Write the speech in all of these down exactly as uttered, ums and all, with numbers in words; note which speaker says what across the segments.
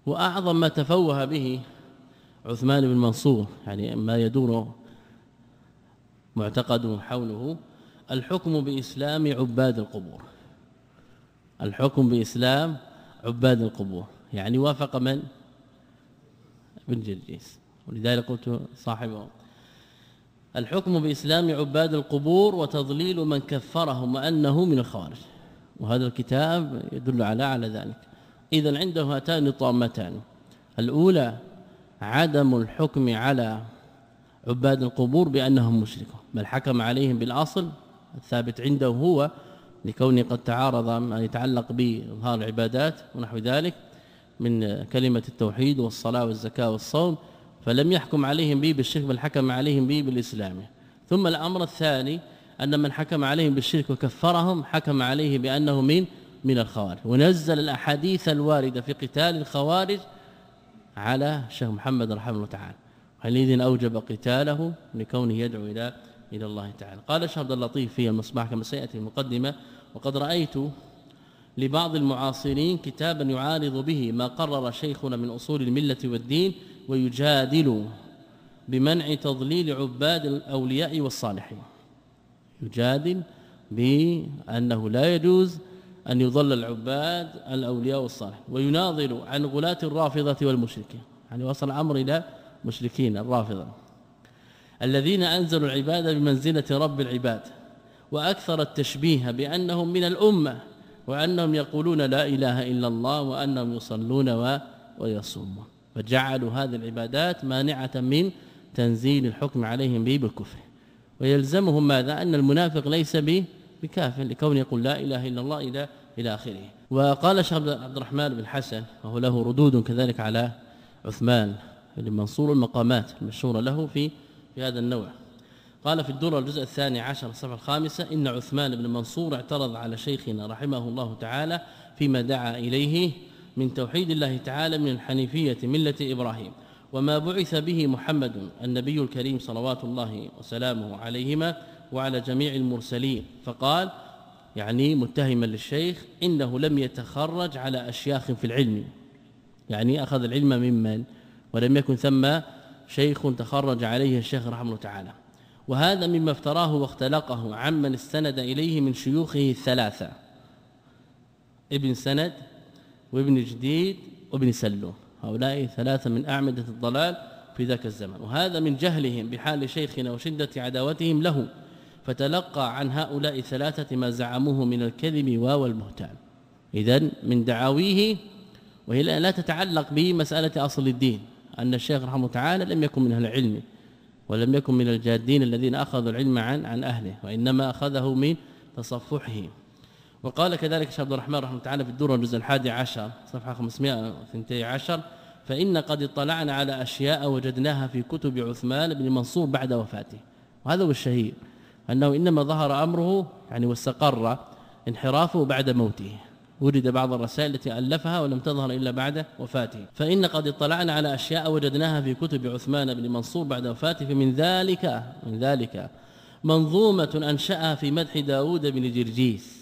Speaker 1: وأعظم ما تفوه به عثمان بن منصور يعني ما يدور معتقد حوله الحكم بإسلام عباد القبور، الحكم بإسلام عباد القبور، يعني وافق من؟ ابن جرجيس، ولذلك قلت صاحبه الحكم بإسلام عباد القبور وتضليل من كفرهم وأنه من الخوارج، وهذا الكتاب يدل على على ذلك. إذن عنده هاتان الطامتان، الأولى عدم الحكم على عباد القبور بأنهم مشركون، بل حكم عليهم بالأصل الثابت عنده هو لكونه قد تعارض ما يتعلق بإظهار العبادات ونحو ذلك من كلمة التوحيد والصلاة والزكاة والصوم، فلم يحكم عليهم به بالشرك بل حكم عليهم به بالإسلام. ثم الأمر الثاني أن من حكم عليهم بالشرك وكفرهم حكم عليه بأنه من من الخوارج، ونزل الأحاديث الواردة في قتال الخوارج على الشيخ محمد رحمه الله تعالى، حينئذ أوجب قتاله لكونه يدعو إلى إلى الله تعالى. قال الشيخ عبد اللطيف في المصباح كما سيأتي المقدمة: وقد رأيت لبعض المعاصرين كتابا يعارض به ما قرر شيخنا من أصول الملة والدين ويجادل بمنع تضليل عباد الأولياء والصالحين، يجادل بأنه لا يجوز أن يضل العباد الأولياء والصالحين، ويناظر عن غلاة الرافضة والمشركين، يعني وصل الأمر إلى مشركين الرافضة الذين أنزلوا العبادة بمنزلة رب العباد، وأكثر التشبيه بأنهم من الأمة، وأنهم يقولون لا إله إلا الله، وأنهم يصلون ويصومون، فجعلوا هذه العبادات مانعة من تنزيل الحكم عليهم به بالكفر. ويلزمهم ماذا؟ أن المنافق ليس بكافر لكون يقول لا إله إلا الله إلى إلى آخره. وقال الشيخ عبد الرحمن بن حسن وهو له ردود كذلك على عثمان بن منصور المقامات المشهورة له في في هذا النوع، قال في الدرة الجزء الثاني عشر الصفحة الخامسة: إن عثمان بن منصور اعترض على شيخنا رحمه الله تعالى فيما دعا إليه من توحيد الله تعالى من الحنيفية ملة إبراهيم، وما بعث به محمد النبي الكريم صلوات الله وسلامه عليهما وعلى جميع المرسلين، فقال يعني متهما للشيخ: إنه لم يتخرج على أشياخ في العلم، يعني أخذ العلم ممن ولم يكن ثم شيخ تخرج عليه الشيخ رحمه الله تعالى، وهذا مما افتراه واختلقه عمن استند إليه من شيوخه الثلاثة: ابن سند وابن جديد وابن سلوم، هؤلاء ثلاثة من أعمدة الضلال في ذاك الزمن، وهذا من جهلهم بحال شيخنا وشدة عداوتهم له، فتلقى عن هؤلاء الثلاثة ما زعموه من الكذب والبهتان. إذن من دعاويه، وهي لا تتعلق بمسألة أصل الدين، أن الشيخ رحمه الله تعالى لم يكن من أهل العلم ولم يكن من الجادين الذين أخذوا العلم عن عن أهله، وإنما أخذه من تصفحه. وقال كذلك الشيخ عبد الرحمن رحمه الله تعالى في الدرة الجزء الحادي عشر صفحة خمسمائة واثنتي عشر: فإن قد اطلعنا على أشياء وجدناها في كتب عثمان بن منصور بعد وفاته. وهذا هو الشهير، أنه إنما ظهر أمره يعني واستقر انحرافه بعد موته، وجد بعض الرسائل التي ألفها ولم تظهر إلا بعد وفاته. فإن قد اطلعنا على أشياء وجدناها في كتب عثمان بن منصور بعد وفاته، فمن ذلك من ذلك منظومة أنشأها في مدح داود بن جرجيس،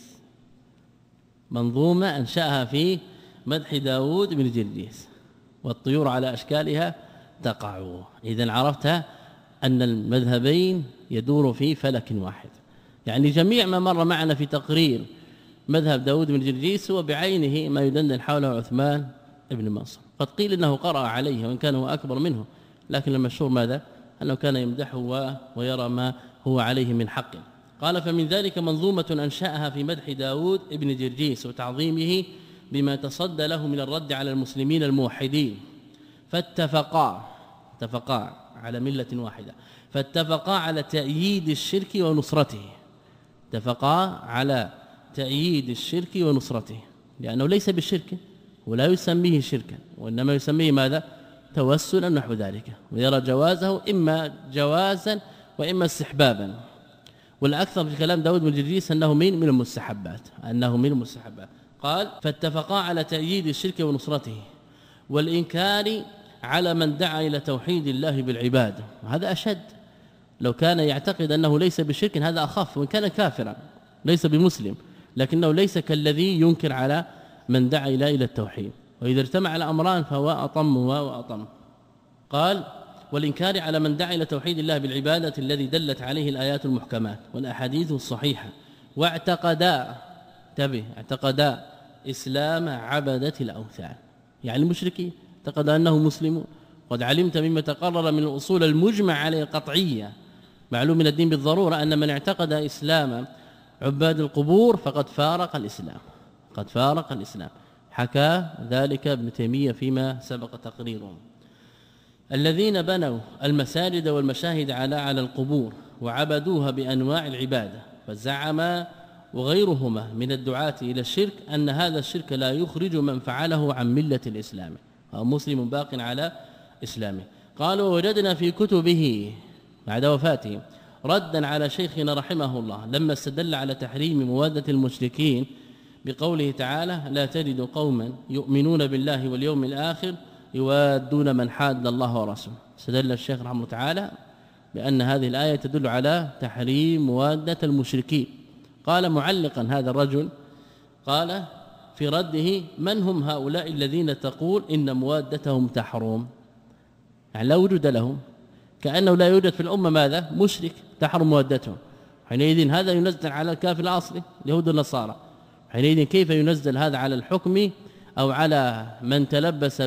Speaker 1: منظومة أنشأها في مدح داود بن جرجيس: والطيور على أشكالها تقع. إذن عرفت أن المذهبين يدور في فلك واحد، يعني جميع ما مر معنا في تقرير مذهب داود بن جرجيس هو بعينه ما يدندن حوله عثمان بن منصور. قد قيل انه قرأ عليه وان كان هو اكبر منه، لكن المشهور ماذا؟ انه كان يمدحه ويرى ما هو عليه من حق. قال: فمن ذلك منظومة انشأها في مدح داود بن جرجيس وتعظيمه بما تصدى له من الرد على المسلمين الموحدين، فاتفقا اتفقا على ملة واحدة، فاتفقا على تأييد الشرك ونصرته، اتفقا على تأييد الشرك ونصرته، لأنه ليس بالشرك ولا يسميه شركا، وإنما يسميه ماذا؟ توسلا نحو ذلك، ويرى جوازه إما جوازا وإما استحبابا. والأكثر في كلام داود بن جرجيس أنه من من المستحبات، أنه من المستحبات. قال: فاتفقا على تأييد الشرك ونصرته والإنكار على من دعا إلى توحيد الله بالعبادة. هذا أشد، لو كان يعتقد أنه ليس بشرك هذا أخف، وإن كان كافرا ليس بمسلم، لكنه ليس كالذي ينكر على من دعا إلى إلى التوحيد. وإذا اجتمع الأمران فهو أطم وأطم. قال والإنكار على من دعا إلى توحيد الله بالعبادة الذي دلت عليه الآيات المحكمات والأحاديث الصحيحة واعتقدا تبه اعتقدا إسلام عبدة الأوثان، يعني المشركين اعتقد أنه مسلم. قد علمت مما تقرر من الأصول المجمع عليه قطعية معلوم من الدين بالضرورة أن من اعتقد إسلام عباد القبور فقد فارق الإسلام، قد فارق الإسلام. حكى ذلك ابن تيمية فيما سبق تقريره. الذين بنوا المساجد والمشاهد على على القبور وعبدوها بأنواع العبادة، فزعم وغيرهما من الدعاة إلى الشرك أن هذا الشرك لا يخرج من فعله عن ملة الإسلام، أو مسلم باق على إسلامه. قالوا وجدنا في كتبه بعد وفاته ردا على شيخنا رحمه الله لما استدل على تحريم موادة المشركين بقوله تعالى لا تجد قوما يؤمنون بالله واليوم الآخر يوادون من حاد الله ورسوله. استدل الشيخ رحمه الله تعالى بأن هذه الآية تدل على تحريم موادة المشركين. قال معلقا هذا الرجل قال في رده من هم هؤلاء الذين تقول إن موادتهم تحرم، يعني لا وجود لهم، كأنه لا يوجد في الأمة ماذا مشرك تحرم موادتهم. حينئذ هذا ينزل على الكافر الأصلي اليهود والنصارى، حينئذ كيف ينزل هذا على الحكم أو على من تلبس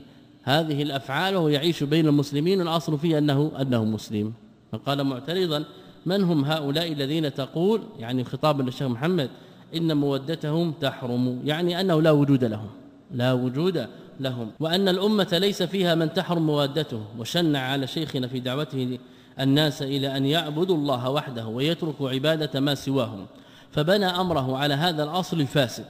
Speaker 1: بهذه الأفعال وهو يعيش بين المسلمين الأصل فيه أنه أنه مسلم. فقال معترضا من هم هؤلاء الذين تقول، يعني خطابا للشيخ محمد، إن مودتهم تحرم، يعني أنه لا وجود لهم، لا وجود لهم، وأن الأمة ليس فيها من تحرم موادته. وشنع على شيخنا في دعوته الناس إلى أن يعبدوا الله وحده ويتركوا عبادة ما سواه، فبنى أمره على هذا الأصل الفاسد.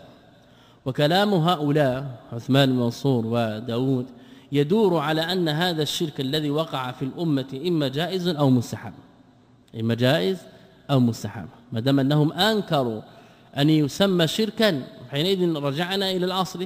Speaker 1: وكلام هؤلاء عثمان بن منصور وداود يدور على أن هذا الشرك الذي وقع في الأمة إما جائز أو مستحب، إما جائز أو مستحب. ما دام أنهم أنكروا أن يسمى شركا حينئذ رجعنا إلى الأصل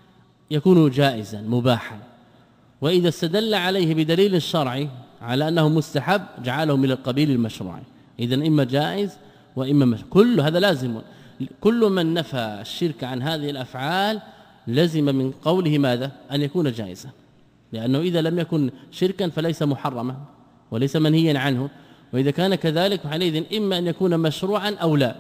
Speaker 1: يكون جائزا مباحا، وإذا استدل عليه بدليل الشرعي على أنه مستحب جعله من القبيل المشروع. إذن إما جائز وإما مشروع، كل هذا لازم. كل من نفى الشرك عن هذه الأفعال لزم من قوله ماذا أن يكون جائزا، لأنه إذا لم يكن شركا فليس محرما وليس منهيا عنه، وإذا كان كذلك حينئذ إما أن يكون مشروعا أو لا.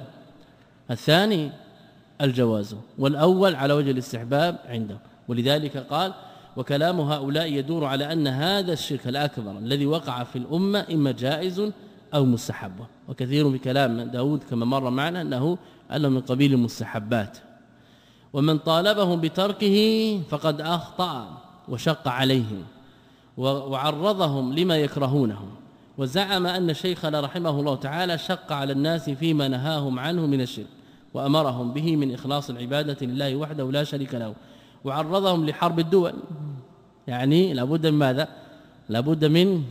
Speaker 1: الثاني الجواز، والأول على وجه الاستحباب عنده. ولذلك قال وكلام هؤلاء يدور على أن هذا الشرك الأكبر الذي وقع في الأمة إما جائز أو مستحب. وكثير بكلام داود كما مر معنا أنه أنه من قبيل المستحبات. ومن طالبهم بتركه فقد أخطأ وشق عليهم وعرضهم لما يكرهونه، وزعم أن شيخنا رحمه الله تعالى شق على الناس فيما نهاهم عنه من الشرك وأمرهم به من إخلاص العبادة لله وحده لا شريك له، وعرضهم لحرب الدول، يعني لابد من ماذا لابد من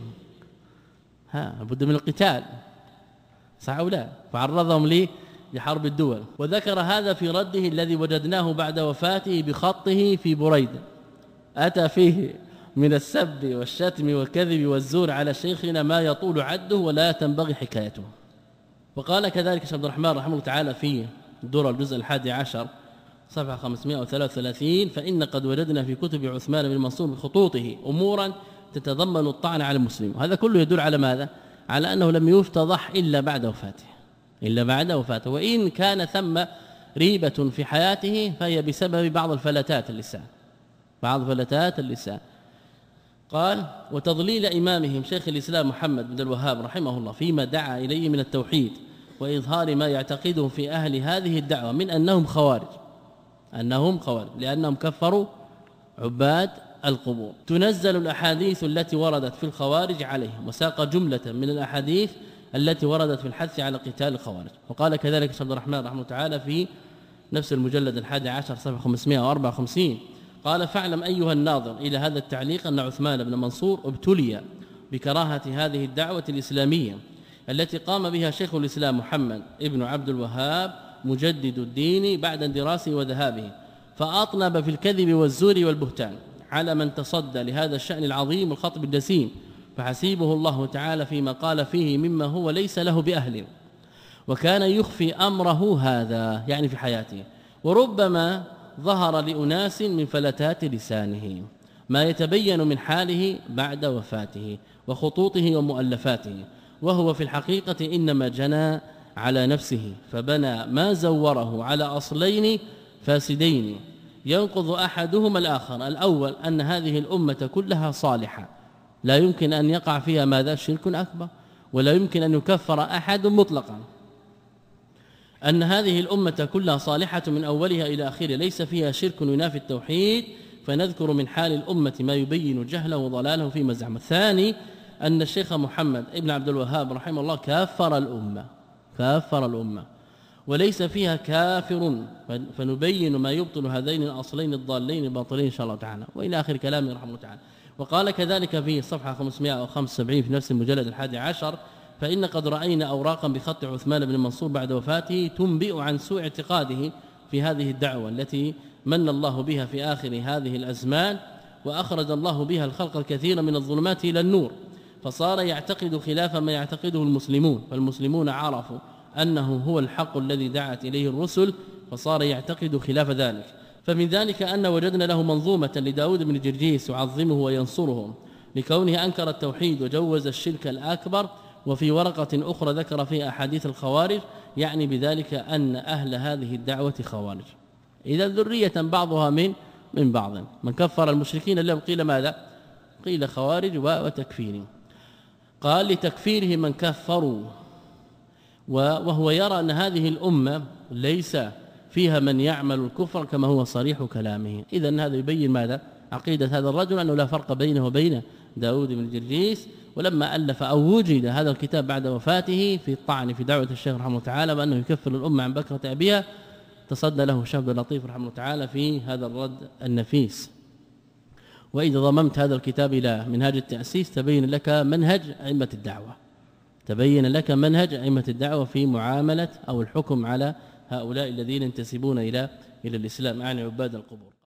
Speaker 1: ها لابد من القتال، صح أو لا؟ فعرضهم لي لحرب الدول. وذكر هذا في رده الذي وجدناه بعد وفاته بخطه في بريدة، أتى فيه من السب والشتم والكذب والزور على شيخنا ما يطول عده ولا تنبغي حكايته. وقال كذلك شيخ عبد الرحمن رحمه الله تعالى في الدور الجزء الحادي عشر صفحة خمسمائة وثلاثة وثلاثين فإن قد وجدنا في كتب عثمان بن منصور بخطوطه أمورا تتضمن الطعن على المسلم. وهذا كله يدل على ماذا؟ على أنه لم يفتضح إلا بعد وفاته، إلا بعد وفاته، وإن كان ثم ريبة في حياته فهي بسبب بعض الفلتات اللسان، بعض فلتات اللسان. قال وتضليل إمامهم شيخ الإسلام محمد بن الوهاب رحمه الله فيما دعا إليه من التوحيد وإظهار ما يعتقده في أهل هذه الدعوة من أنهم خوارج، أنهم خوارج لأنهم كفروا عباد القبور. تنزل الأحاديث التي وردت في الخوارج عليهم، وساق جملة من الأحاديث التي وردت في الحث على قتال الخوارج. وقال كذلك شيخ عبد الرحمن رحمه الله تعالى في نفس المجلد الحادي عشر صفحة خمسمائة وأربعة وخمسين قال فاعلم أيها الناظر إلى هذا التعليق أن عثمان بن منصور ابتلي بكراهة هذه الدعوة الإسلامية التي قام بها شيخ الإسلام محمد ابن عبد الوهاب مجدد الدين بعد اندراسه وذهابه، فأطنب في الكذب والزور والبهتان على من تصدى لهذا الشأن العظيم والخطب الجسيم، فحسيبه الله تعالى فيما قال فيه مما هو ليس له بأهل، وكان يخفي أمره هذا يعني في حياته، وربما ظهر لأناس من فلتات لسانه ما يتبين من حاله بعد وفاته وخطوطه ومؤلفاته، وهو في الحقيقة إنما جنى على نفسه فبنى ما زوره على أصلين فاسدين ينقض أحدهما الآخر. الأول أن هذه الأمة كلها صالحة لا يمكن أن يقع فيها ماذا شرك أكبر، ولا يمكن أن يكفر أحد مطلقا. أن هذه الأمة كلها صالحة من أولها إلى آخرها ليس فيها شرك ينافي التوحيد، فنذكر من حال الأمة ما يبين جهله وضلاله فيما زعم. الثاني أن الشيخ محمد ابن عبد الوهاب رحمه الله كافر الأمة كافر الأمة وليس فيها كافر، فنبين ما يبطل هذين الأصلين الضالين الباطلين إن شاء الله تعالى، وإلى آخر كلامه رحمه الله تعالى. وقال كذلك في صفحة خمسمائة وخمسة وسبعين في نفس المجلد الحادي عشر: فإن قد رأينا أوراقا بخط عثمان بن منصور بعد وفاته تنبئ عن سوء اعتقاده في هذه الدعوة التي من الله بها في آخر هذه الأزمان، وأخرج الله بها الخلق الكثير من الظلمات إلى النور، فصار يعتقد خلاف ما يعتقده المسلمون، فالمسلمون عرفوا أنه هو الحق الذي دعت إليه الرسل، فصار يعتقد خلاف ذلك. فمن ذلك أن وجدنا له منظومة لداود بن جرجيس يعظمه وينصره لكونه أنكر التوحيد وجوز الشرك الأكبر، وفي ورقة أخرى ذكر فيها أحاديث الخوارج، يعني بذلك أن أهل هذه الدعوة خوارج. إذا ذرية بعضها من من بعض. من كفر المشركين اليوم قيل ماذا؟ قيل خوارج وتكفير. قال لتكفيره من كفروا، وهو يرى أن هذه الأمة ليس فيها من يعمل الكفر كما هو صريح كلامه. إذن هذا يبين ماذا؟ عقيدة هذا الرجل أنه لا فرق بينه وبين داود بن جرجيس. ولما ألف أو وجد هذا الكتاب بعد وفاته في الطعن في دعوة الشيخ رحمه الله تعالى بأنه يكفر الأمة عن بكرة أبيها، تصدى له الشيخ عبد اللطيف رحمه الله تعالى في هذا الرد النفيس. وإذا ضممت هذا الكتاب إلى منهاج التأسيس تبين لك منهج أئمة الدعوة تبين لك منهج أئمة الدعوة في معاملة أو الحكم على هؤلاء الذين ينتسبون إلى إلى الإسلام، يعني عباد القبور.